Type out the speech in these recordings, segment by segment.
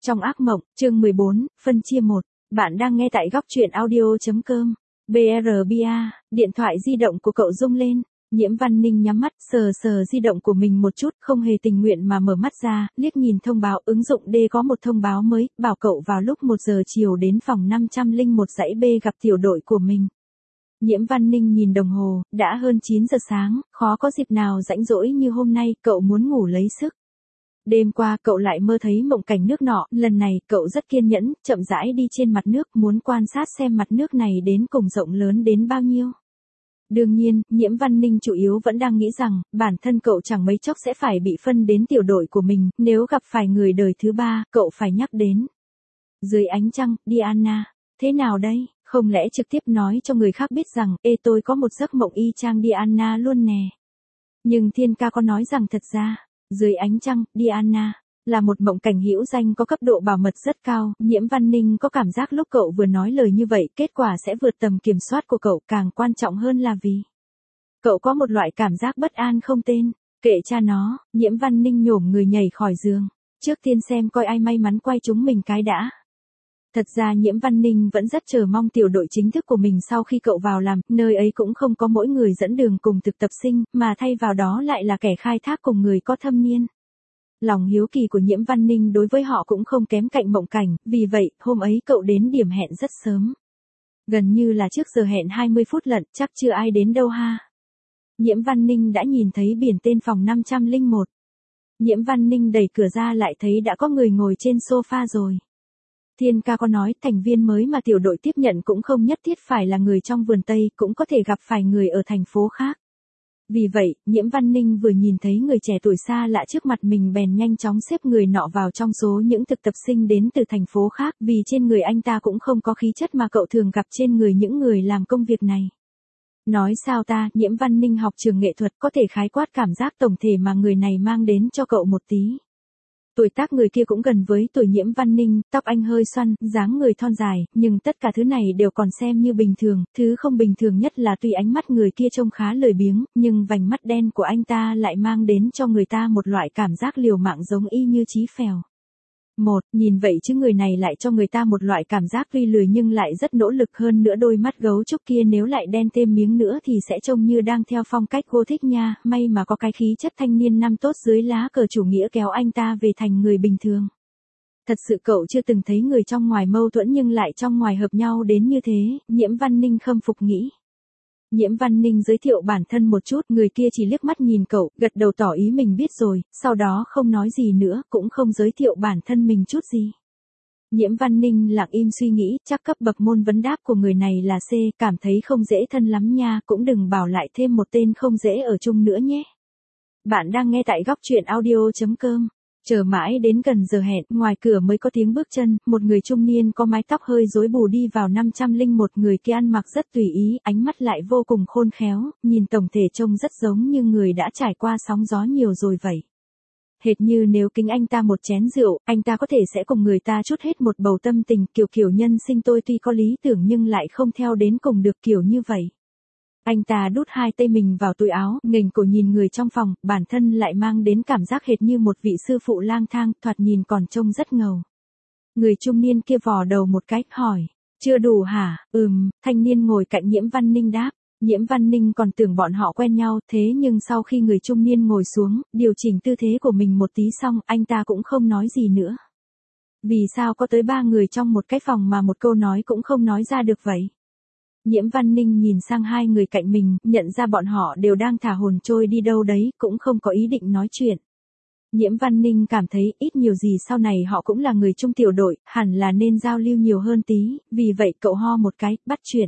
Trong ác mộng, chương 14, phân chia 1. Bạn đang nghe tại góc truyện audio.com. BRBA, điện thoại di động của cậu rung lên. Nhiễm Văn Ninh nhắm mắt, sờ sờ di động của mình một chút, không hề tình nguyện mà mở mắt ra, liếc nhìn thông báo ứng dụng D có một thông báo mới, bảo cậu vào lúc 1 giờ chiều đến phòng 501 dãy B gặp tiểu đội của mình. Nhiễm Văn Ninh nhìn đồng hồ, đã hơn 9 giờ sáng, khó có dịp nào rảnh rỗi như hôm nay, cậu muốn ngủ lấy sức. Đêm qua cậu lại mơ thấy mộng cảnh nước nọ, lần này cậu rất kiên nhẫn, chậm rãi đi trên mặt nước, muốn quan sát xem mặt nước này đến cùng rộng lớn đến bao nhiêu. Đương nhiên, Nhiễm Văn Ninh chủ yếu vẫn đang nghĩ rằng, bản thân cậu chẳng mấy chốc sẽ phải bị phân đến tiểu đội của mình, nếu gặp phải người đời thứ ba, cậu phải nhắc đến. Dưới ánh trăng, Diana, thế nào đây, không lẽ trực tiếp nói cho người khác biết rằng, tôi có một giấc mộng y chang Diana luôn nè. Nhưng Thiên Ca có nói rằng thật ra, dưới ánh trăng, Diana, là một mộng cảnh hữu danh có cấp độ bảo mật rất cao, Nhiễm Văn Ninh có cảm giác lúc cậu vừa nói lời như vậy, kết quả sẽ vượt tầm kiểm soát của cậu, càng quan trọng hơn là vì cậu có một loại cảm giác bất an không tên, kệ cha nó, Nhiễm Văn Ninh nhổm người nhảy khỏi giường, trước tiên xem coi ai may mắn quay chúng mình cái đã. Thật ra Nhiễm Văn Ninh vẫn rất chờ mong tiểu đội chính thức của mình sau khi cậu vào làm, nơi ấy cũng không có mỗi người dẫn đường cùng thực tập sinh, mà thay vào đó lại là kẻ khai thác cùng người có thâm niên. Lòng hiếu kỳ của Nhiễm Văn Ninh đối với họ cũng không kém cạnh mộng cảnh, vì vậy, hôm ấy cậu đến điểm hẹn rất sớm. Gần như là trước giờ hẹn 20 phút lận, chắc chưa ai đến đâu ha. Nhiễm Văn Ninh đã nhìn thấy biển tên phòng 501. Nhiễm Văn Ninh đẩy cửa ra lại thấy đã có người ngồi trên sofa rồi. Thiên Ca có nói thành viên mới mà tiểu đội tiếp nhận cũng không nhất thiết phải là người trong vườn Tây, cũng có thể gặp phải người ở thành phố khác. Vì vậy, Nhiễm Văn Ninh vừa nhìn thấy người trẻ tuổi xa lạ trước mặt mình bèn nhanh chóng xếp người nọ vào trong số những thực tập sinh đến từ thành phố khác, vì trên người anh ta cũng không có khí chất mà cậu thường gặp trên người những người làm công việc này. Nói sao ta, Nhiễm Văn Ninh học trường nghệ thuật có thể khái quát cảm giác tổng thể mà người này mang đến cho cậu một tí. Tuổi tác người kia cũng gần với tuổi Nhiễm Văn Ninh, tóc anh hơi xoăn, dáng người thon dài, nhưng tất cả thứ này đều còn xem như bình thường, thứ không bình thường nhất là tuy ánh mắt người kia trông khá lười biếng, nhưng vành mắt đen của anh ta lại mang đến cho người ta một loại cảm giác liều mạng giống y như Chí Phèo. Nhìn vậy chứ người này lại cho người ta một loại cảm giác tuy lười nhưng lại rất nỗ lực, hơn nữa đôi mắt gấu trúc kia nếu lại đen thêm miếng nữa thì sẽ trông như đang theo phong cách cô thích nha, may mà có cái khí chất thanh niên năm tốt dưới lá cờ chủ nghĩa kéo anh ta về thành người bình thường. Thật sự cậu chưa từng thấy người trong ngoài mâu thuẫn nhưng lại trong ngoài hợp nhau đến như thế, Nhiễm Văn Ninh khâm phục nghĩ. Nhiễm Văn Ninh giới thiệu bản thân một chút, người kia chỉ liếc mắt nhìn cậu, gật đầu tỏ ý mình biết rồi, sau đó không nói gì nữa, cũng không giới thiệu bản thân mình chút gì. Nhiễm Văn Ninh lặng im suy nghĩ, chắc cấp bậc môn vấn đáp của người này là C, cảm thấy không dễ thân lắm nha, cũng đừng bảo lại thêm một tên không dễ ở chung nữa nhé. Bạn đang nghe tại góc truyện audio.com. Chờ mãi đến gần giờ hẹn, ngoài cửa mới có tiếng bước chân, một người trung niên có mái tóc hơi rối bù đi vào 501, người kia ăn mặc rất tùy ý, ánh mắt lại vô cùng khôn khéo, nhìn tổng thể trông rất giống như người đã trải qua sóng gió nhiều rồi vậy. Hệt như nếu kính anh ta một chén rượu, anh ta có thể sẽ cùng người ta trút hết một bầu tâm tình, kiểu nhân sinh tôi tuy có lý tưởng nhưng lại không theo đến cùng được kiểu như vậy. Anh ta đút hai tay mình vào túi áo, nghềnh cổ nhìn người trong phòng, bản thân lại mang đến cảm giác hệt như một vị sư phụ lang thang, thoạt nhìn còn trông rất ngầu. Người trung niên kia vò đầu một cái, hỏi, chưa đủ hả? Thanh niên ngồi cạnh Nhiễm Văn Ninh đáp. Nhiễm Văn Ninh còn tưởng bọn họ quen nhau, thế nhưng sau khi người trung niên ngồi xuống, điều chỉnh tư thế của mình một tí xong, anh ta cũng không nói gì nữa. Vì sao có tới 3 người trong một cái phòng mà một câu nói cũng không nói ra được vậy? Nhiễm Văn Ninh nhìn sang hai người cạnh mình, nhận ra bọn họ đều đang thả hồn trôi đi đâu đấy, cũng không có ý định nói chuyện. Nhiễm Văn Ninh cảm thấy ít nhiều gì sau này họ cũng là người chung tiểu đội, hẳn là nên giao lưu nhiều hơn tí, vì vậy cậu ho một cái, bắt chuyện.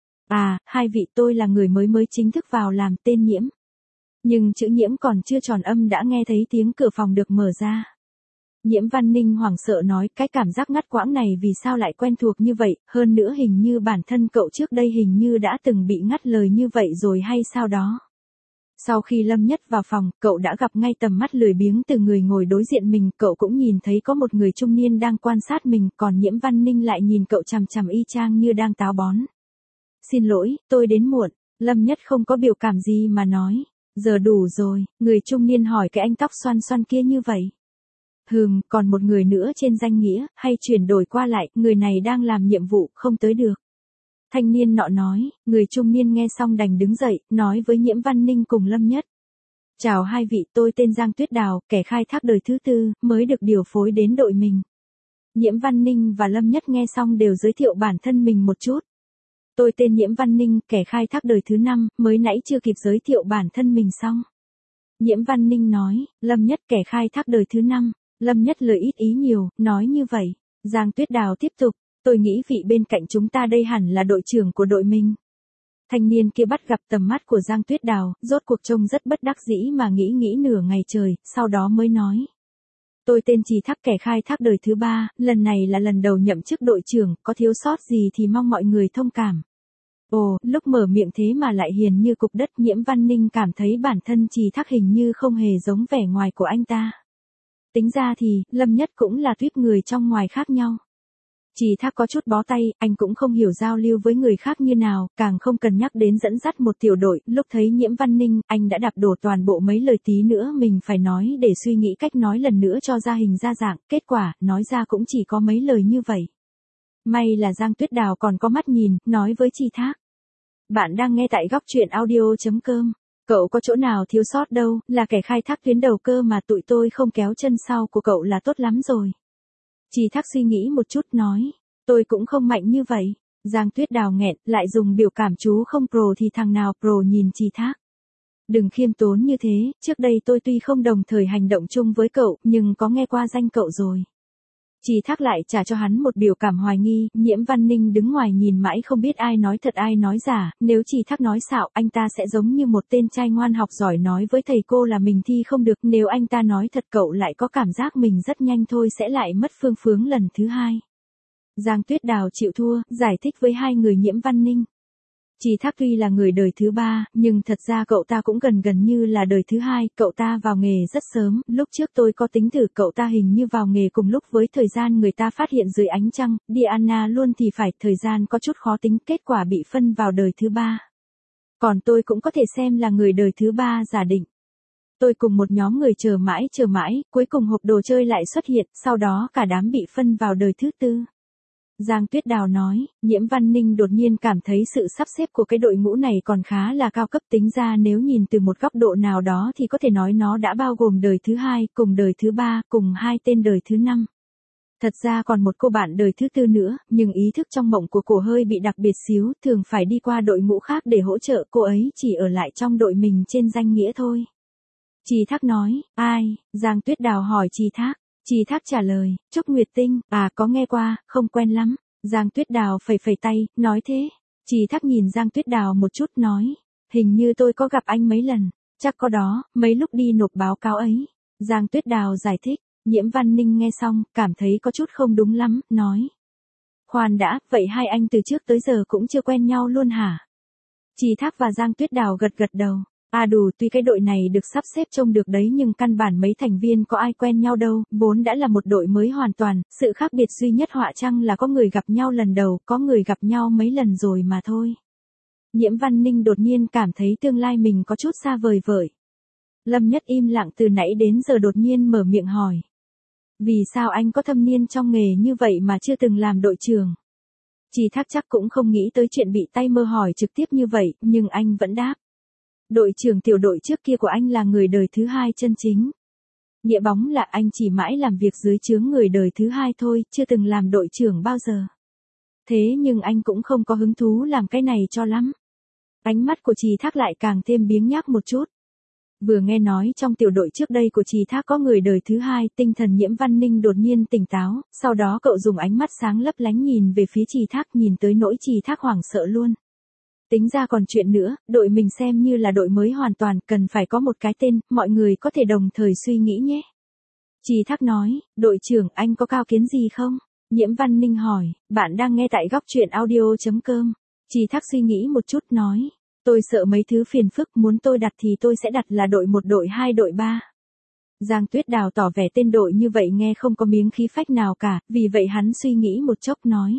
Hai vị, tôi là người mới chính thức vào làm, tên Nhiễm. Nhưng chữ Nhiễm còn chưa tròn âm đã nghe thấy tiếng cửa phòng được mở ra. Nhiễm Văn Ninh hoảng sợ nói, cái cảm giác ngắt quãng này vì sao lại quen thuộc như vậy, hơn nữa hình như bản thân cậu trước đây hình như đã từng bị ngắt lời như vậy rồi hay sao đó. Sau khi Lâm Nhất vào phòng, cậu đã gặp ngay tầm mắt lười biếng từ người ngồi đối diện mình, cậu cũng nhìn thấy có một người trung niên đang quan sát mình, còn Nhiễm Văn Ninh lại nhìn cậu chằm chằm y chang như đang táo bón. Xin lỗi, tôi đến muộn, Lâm Nhất không có biểu cảm gì mà nói. Giờ đủ rồi, người trung niên hỏi cái anh tóc xoăn xoăn kia như vậy. Còn một người nữa trên danh nghĩa, hay chuyển đổi qua lại, người này đang làm nhiệm vụ, không tới được. Thanh niên nọ nói, người trung niên nghe xong đành đứng dậy, nói với Nhiễm Văn Ninh cùng Lâm Nhất. Chào hai vị, tôi tên Giang Tuyết Đào, kẻ khai thác đời thứ tư, mới được điều phối đến đội mình. Nhiễm Văn Ninh và Lâm Nhất nghe xong đều giới thiệu bản thân mình một chút. Tôi tên Nhiễm Văn Ninh, kẻ khai thác đời thứ 5, mới nãy chưa kịp giới thiệu bản thân mình xong. Nhiễm Văn Ninh nói, Lâm Nhất kẻ khai thác đời thứ 5, Lâm Nhất lời ít ý nhiều, nói như vậy. Giang Tuyết Đào tiếp tục, tôi nghĩ vị bên cạnh chúng ta đây hẳn là đội trưởng của đội mình. Thanh niên kia bắt gặp tầm mắt của Giang Tuyết Đào, rốt cuộc trông rất bất đắc dĩ mà nghĩ nửa ngày trời, sau đó mới nói. Tôi tên Trì Thác kẻ khai thác đời thứ 3, lần này là lần đầu nhậm chức đội trưởng, có thiếu sót gì thì mong mọi người thông cảm. Ồ, lúc mở miệng thế mà lại hiền như cục đất, Nhiễm Văn Ninh cảm thấy bản thân Trì Thác hình như không hề giống vẻ ngoài của anh ta. Tính ra thì, Lâm Nhất cũng là tuyếp người trong ngoài khác nhau. Trì Thác có chút bó tay, anh cũng không hiểu giao lưu với người khác như nào, càng không cần nhắc đến dẫn dắt một tiểu đội, lúc thấy Nhiễm Văn Ninh, anh đã đạp đổ toàn bộ mấy lời tí nữa mình phải nói để suy nghĩ cách nói lần nữa cho ra hình ra dạng, kết quả, nói ra cũng chỉ có mấy lời như vậy. May là Giang Tuyết Đào còn có mắt nhìn, nói với Trì Thác. Bạn đang nghe tại góc truyện audio.com. Cậu có chỗ nào thiếu sót đâu, là kẻ khai thác tuyến đầu cơ mà tụi tôi không kéo chân sau của cậu là tốt lắm rồi. Trì Thác suy nghĩ một chút nói, tôi cũng không mạnh như vậy. Giang Tuyết Đào nghẹn, lại dùng biểu cảm chú không pro thì thằng nào pro nhìn Trì Thác. Đừng khiêm tốn như thế, trước đây tôi tuy không đồng thời hành động chung với cậu, nhưng có nghe qua danh cậu rồi. Trì Thác lại trả cho hắn một biểu cảm hoài nghi, Nhiễm Văn Ninh đứng ngoài nhìn mãi không biết ai nói thật ai nói giả, nếu Trì Thác nói xạo, anh ta sẽ giống như một tên trai ngoan học giỏi nói với thầy cô là mình thi không được, nếu anh ta nói thật cậu lại có cảm giác mình rất nhanh thôi sẽ lại mất phương hướng lần thứ 2. Giang Tuyết Đào chịu thua, giải thích với hai người Nhiễm Văn Ninh. Trì Thác tuy là người đời thứ 3, nhưng thật ra cậu ta cũng gần như là đời thứ 2, cậu ta vào nghề rất sớm, lúc trước tôi có tính thử cậu ta hình như vào nghề cùng lúc với thời gian người ta phát hiện dưới ánh trăng, Diana luôn thì phải, thời gian có chút khó tính, kết quả bị phân vào đời thứ 3. Còn tôi cũng có thể xem là người đời thứ 3 giả định. Tôi cùng một nhóm người chờ mãi, cuối cùng hộp đồ chơi lại xuất hiện, sau đó cả đám bị phân vào đời thứ 4. Giang Tuyết Đào nói, Nhiễm Văn Ninh đột nhiên cảm thấy sự sắp xếp của cái đội ngũ này còn khá là cao cấp, tính ra nếu nhìn từ một góc độ nào đó thì có thể nói nó đã bao gồm đời thứ 2, cùng đời thứ 3, cùng 2 tên đời thứ 5. Thật ra còn một cô bạn đời thứ 4 nữa, nhưng ý thức trong mộng của cô hơi bị đặc biệt xíu, thường phải đi qua đội ngũ khác để hỗ trợ, cô ấy chỉ ở lại trong đội mình trên danh nghĩa thôi. Trì Thác nói, ai? Giang Tuyết Đào hỏi Trì Thác. Trì Thác trả lời, Trúc Nguyệt Tinh, có nghe qua, không quen lắm. Giang Tuyết Đào phẩy tay, nói thế. Trì Thác nhìn Giang Tuyết Đào một chút nói, hình như tôi có gặp anh mấy lần, chắc có đó, mấy lúc đi nộp báo cáo ấy. Giang Tuyết Đào giải thích, Nhiễm Văn Ninh nghe xong, cảm thấy có chút không đúng lắm, nói. Khoan đã, vậy hai anh từ trước tới giờ cũng chưa quen nhau luôn hả? Trì Thác và Giang Tuyết Đào gật đầu. Đủ, tuy cái đội này được sắp xếp trông được đấy nhưng căn bản mấy thành viên có ai quen nhau đâu, vốn đã là một đội mới hoàn toàn, sự khác biệt duy nhất họa chăng là có người gặp nhau lần đầu, có người gặp nhau mấy lần rồi mà thôi. Nhiễm Văn Ninh đột nhiên cảm thấy tương lai mình có chút xa vời vợi. Lâm Nhất im lặng từ nãy đến giờ đột nhiên mở miệng hỏi. Vì sao anh có thâm niên trong nghề như vậy mà chưa từng làm đội trưởng? Trì Thác chắc cũng không nghĩ tới chuyện bị tay mơ hỏi trực tiếp như vậy, nhưng anh vẫn đáp. Đội trưởng tiểu đội trước kia của anh là người đời thứ 2 chân chính. Nghĩa bóng là anh chỉ mãi làm việc dưới trướng người đời thứ 2 thôi, chưa từng làm đội trưởng bao giờ. Thế nhưng anh cũng không có hứng thú làm cái này cho lắm. Ánh mắt của Trì Thác lại càng thêm biếng nhác một chút. Vừa nghe nói trong tiểu đội trước đây của Trì Thác có người đời thứ 2, tinh thần Nhiễm Văn Ninh đột nhiên tỉnh táo, sau đó cậu dùng ánh mắt sáng lấp lánh nhìn về phía Trì Thác, nhìn tới nỗi Trì Thác hoảng sợ luôn. Tính ra còn chuyện nữa, đội mình xem như là đội mới hoàn toàn, cần phải có một cái tên, mọi người có thể đồng thời suy nghĩ nhé. Trì Thác nói, đội trưởng anh có cao kiến gì không? Nhiễm Văn Ninh hỏi, bạn đang nghe tại góc truyện audio.com. Trì Thác suy nghĩ một chút nói, tôi sợ mấy thứ phiền phức, muốn tôi đặt thì tôi sẽ đặt là đội 1, đội 2, đội 3. Giang Tuyết Đào tỏ vẻ tên đội như vậy nghe không có miếng khí phách nào cả, vì vậy hắn suy nghĩ một chốc nói.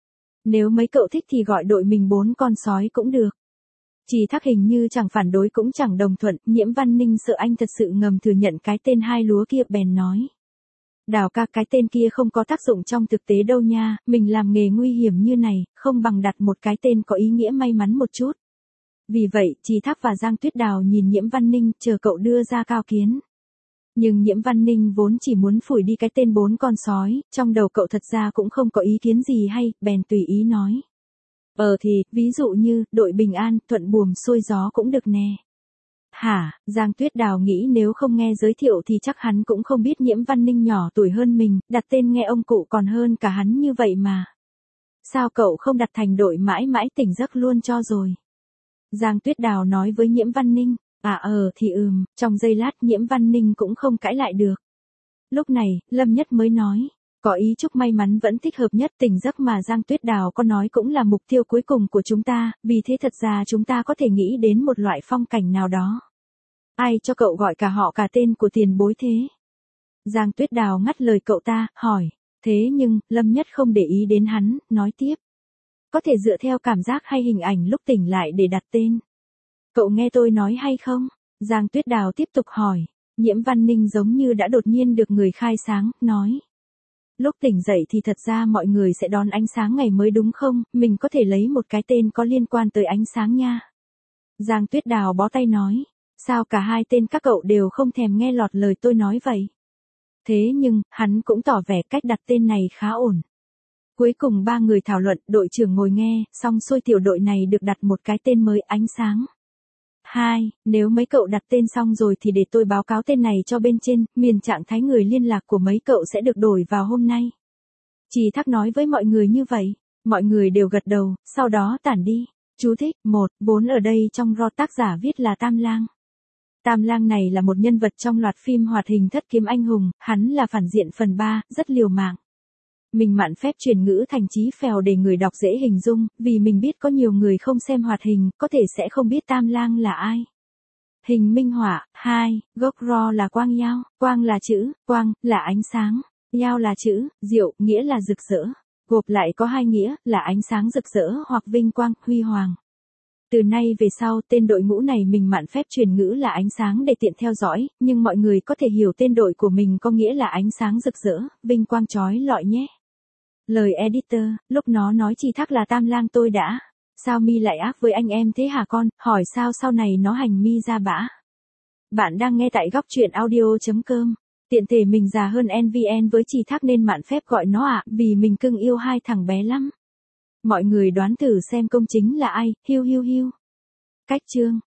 Nếu mấy cậu thích thì gọi đội mình 4 con sói cũng được. Trì Thác hình như chẳng phản đối cũng chẳng đồng thuận, Nhiễm Văn Ninh sợ anh thật sự ngầm thừa nhận cái tên 2 lúa kia bèn nói. Đào ca, cái tên kia không có tác dụng trong thực tế đâu nha, mình làm nghề nguy hiểm như này, không bằng đặt một cái tên có ý nghĩa may mắn một chút. Vì vậy, Trì Thác và Giang Tuyết Đào nhìn Nhiễm Văn Ninh, chờ cậu đưa ra cao kiến. Nhưng Nhiễm Văn Ninh vốn chỉ muốn phủi đi cái tên 4 con sói, trong đầu cậu thật ra cũng không có ý kiến gì hay, bèn tùy ý nói. Thì, ví dụ như, đội bình an, thuận buồm xuôi gió cũng được nè. Hả, Giang Tuyết Đào nghĩ nếu không nghe giới thiệu thì chắc hắn cũng không biết Nhiễm Văn Ninh nhỏ tuổi hơn mình, đặt tên nghe ông cụ còn hơn cả hắn như vậy mà. Sao cậu không đặt thành đội mãi mãi tỉnh giấc luôn cho rồi? Giang Tuyết Đào nói với Nhiễm Văn Ninh. Thì trong giây lát Nhiễm Văn Ninh cũng không cãi lại được. Lúc này, Lâm Nhất mới nói. Có ý chúc may mắn vẫn thích hợp nhất, tỉnh giấc mà Giang Tuyết Đào có nói cũng là mục tiêu cuối cùng của chúng ta, vì thế thật ra chúng ta có thể nghĩ đến một loại phong cảnh nào đó. Ai cho cậu gọi cả họ cả tên của tiền bối thế? Giang Tuyết Đào ngắt lời cậu ta, hỏi. Thế nhưng, Lâm Nhất không để ý đến hắn, nói tiếp. Có thể dựa theo cảm giác hay hình ảnh lúc tỉnh lại để đặt tên. Cậu nghe tôi nói hay không? Giang Tuyết Đào tiếp tục hỏi. Nhiễm Văn Ninh giống như đã đột nhiên được người khai sáng, nói. Lúc tỉnh dậy thì thật ra mọi người sẽ đón ánh sáng ngày mới đúng không? Mình có thể lấy một cái tên có liên quan tới ánh sáng nha. Giang Tuyết Đào bó tay nói. Sao cả hai tên các cậu đều không thèm nghe lọt lời tôi nói vậy? Thế nhưng, hắn cũng tỏ vẻ cách đặt tên này khá ổn. Cuối cùng 3 người thảo luận, đội trưởng ngồi nghe, xong xuôi tiểu đội này được đặt một cái tên mới, ánh sáng. 2, nếu mấy cậu đặt tên xong rồi thì để tôi báo cáo tên này cho bên trên, miền trạng thái người liên lạc của mấy cậu sẽ được đổi vào hôm nay. Trì Thác nói với mọi người như vậy, mọi người đều gật đầu, sau đó tản đi. Chú thích, 4 ở đây trong ro tác giả viết là Tam Lang. Tam Lang này là một nhân vật trong loạt phim hoạt hình Thất Kiếm Anh Hùng, hắn là phản diện phần 3, rất liều mạng. Mình mạn phép truyền ngữ thành chí phèo để người đọc dễ hình dung, vì mình biết có nhiều người không xem hoạt hình, có thể sẽ không biết Tam Lang là ai. Hình minh họa. 2, gốc ro là quang yao, quang là chữ, quang, là ánh sáng, yao là chữ, diệu, nghĩa là rực rỡ. Gộp lại có 2 nghĩa, là ánh sáng rực rỡ hoặc vinh quang, huy hoàng. Từ nay về sau, tên đội ngũ này mình mạn phép truyền ngữ là ánh sáng để tiện theo dõi, nhưng mọi người có thể hiểu tên đội của mình có nghĩa là ánh sáng rực rỡ, vinh quang chói lọi nhé. Lời editor, lúc nó nói Trì Thác là Tam Lang tôi đã. Sao mi lại ác với anh em thế hả con, hỏi sao sau này nó hành mi ra bã. Bạn đang nghe tại góc truyện audio.com. Tiện thể mình già hơn NVN với Trì Thác nên mạn phép gọi nó vì mình cưng yêu 2 thằng bé lắm. Mọi người đoán thử xem công chính là ai, hiu hiu hiu. Cách chương.